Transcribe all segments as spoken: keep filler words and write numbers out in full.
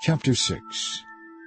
Chapter six.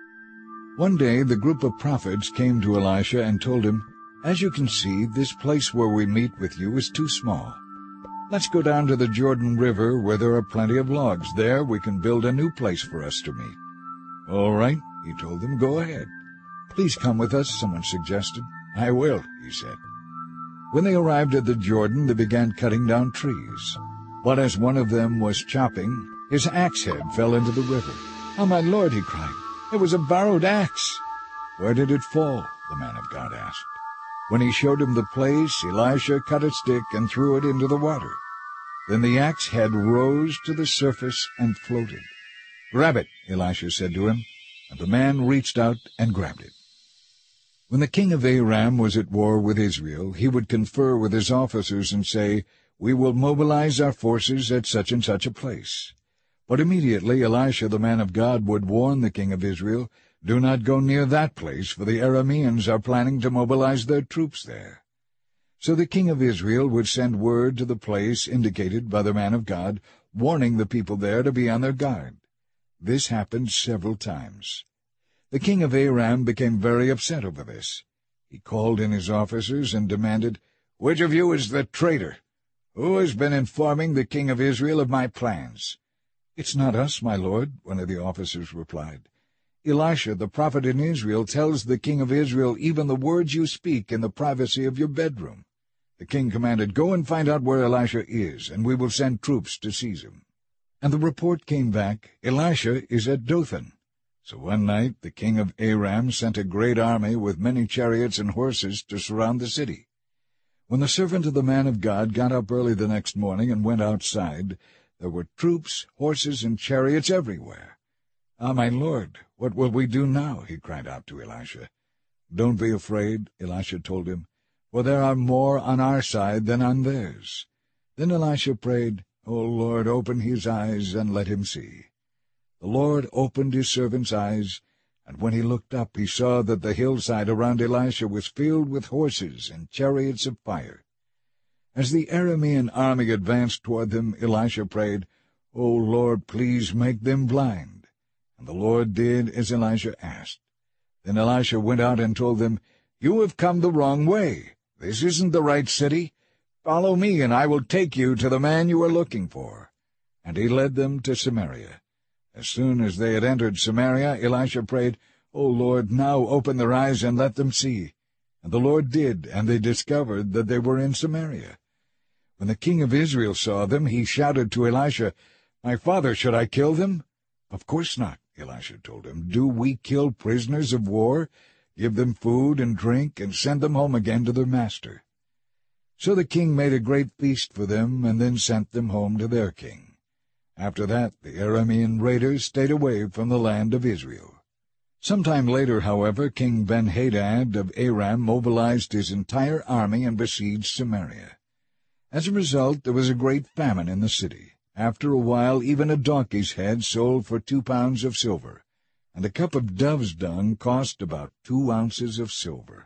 One day the group of prophets came to Elisha and told him, "As you can see, this place where we meet with you is too small. Let's go down to the Jordan River where there are plenty of logs. There we can build a new place for us to meet." "All right," he told them, "go ahead." "Please come with us," someone suggested. "I will," he said. When they arrived at the Jordan, they began cutting down trees. But as one of them was chopping, his axe head fell into the river. "Oh, my Lord," he cried, "it was a borrowed axe." "Where did it fall?" the man of God asked. When he showed him the place, Elisha cut a stick and threw it into the water. Then the axe head rose to the surface and floated. "Grab it," Elisha said to him, and the man reached out and grabbed it. When the king of Aram was at war with Israel, he would confer with his officers and say, "We will mobilize our forces at such and such a place." But immediately Elisha the man of God would warn the king of Israel, "Do not go near that place, for the Arameans are planning to mobilize their troops there." So the king of Israel would send word to the place indicated by the man of God, warning the people there to be on their guard. This happened several times. The king of Aram became very upset over this. He called in his officers and demanded, "Which of you is the traitor? Who has been informing the king of Israel of my plans?" "It's not us, my lord," one of the officers replied. "Elisha, the prophet in Israel, tells the king of Israel even the words you speak in the privacy of your bedroom." The king commanded, "Go and find out where Elisha is, and we will send troops to seize him." And the report came back, "Elisha is at Dothan." So one night the king of Aram sent a great army with many chariots and horses to surround the city. When the servant of the man of God got up early the next morning and went outside, there were troops, horses, and chariots everywhere. "Ah, my lord, what will we do now?" he cried out to Elisha. "Don't be afraid," Elisha told him, "for there are more on our side than on theirs." Then Elisha prayed, "O Lord, open his eyes and let him see." The Lord opened his servant's eyes, and when he looked up he saw that the hillside around Elisha was filled with horses and chariots of fire. As the Aramean army advanced toward them, Elisha prayed, "O Lord, please make them blind." And the Lord did as Elisha asked. Then Elisha went out and told them, "You have come the wrong way. This isn't the right city. Follow me, and I will take you to the man you are looking for." And he led them to Samaria. As soon as they had entered Samaria, Elisha prayed, "O Lord, now open their eyes and let them see." And the Lord did, and they discovered that they were in Samaria. When the king of Israel saw them, he shouted to Elisha, "My father, should I kill them?" "Of course not," Elisha told him. "Do we kill prisoners of war? Give them food and drink, and send them home again to their master." So the king made a great feast for them, and then sent them home to their king. After that, the Aramean raiders stayed away from the land of Israel. Some time later, however, King Ben-Hadad of Aram mobilized his entire army and besieged Samaria. As a result, there was a great famine in the city. After a while, even a donkey's head sold for two pounds of silver, and a cup of dove's dung cost about two ounces of silver.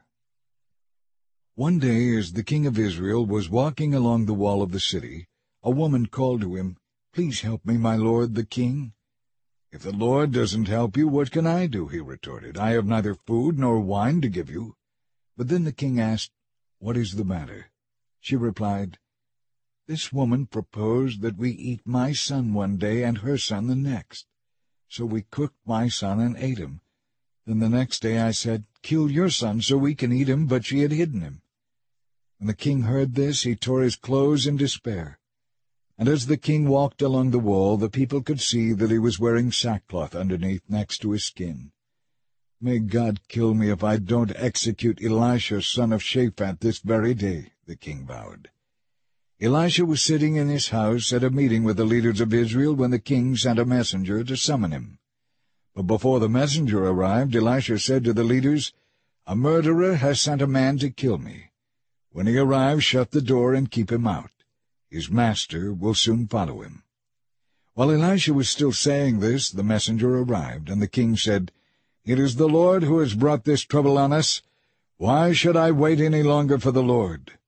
One day, as the king of Israel was walking along the wall of the city, a woman called to him, "Please help me, my lord the king." "If the Lord doesn't help you, what can I do?" he retorted. "I have neither food nor wine to give you." But then the king asked, "What is the matter?" She replied, "This woman proposed that we eat my son one day and her son the next. So we cooked my son and ate him. Then the next day I said, 'Kill your son so we can eat him,' but she had hidden him." When the king heard this, he tore his clothes in despair. And as the king walked along the wall, the people could see that he was wearing sackcloth underneath next to his skin. "May God kill me if I don't execute Elisha, son of Shaphat, this very day," the king vowed. Elisha was sitting in his house at a meeting with the leaders of Israel when the king sent a messenger to summon him. But before the messenger arrived, Elisha said to the leaders, "A murderer has sent a man to kill me. When he arrives, shut the door and keep him out. His master will soon follow him." While Elisha was still saying this, the messenger arrived, and the king said, "It is the Lord who has brought this trouble on us. Why should I wait any longer for the Lord?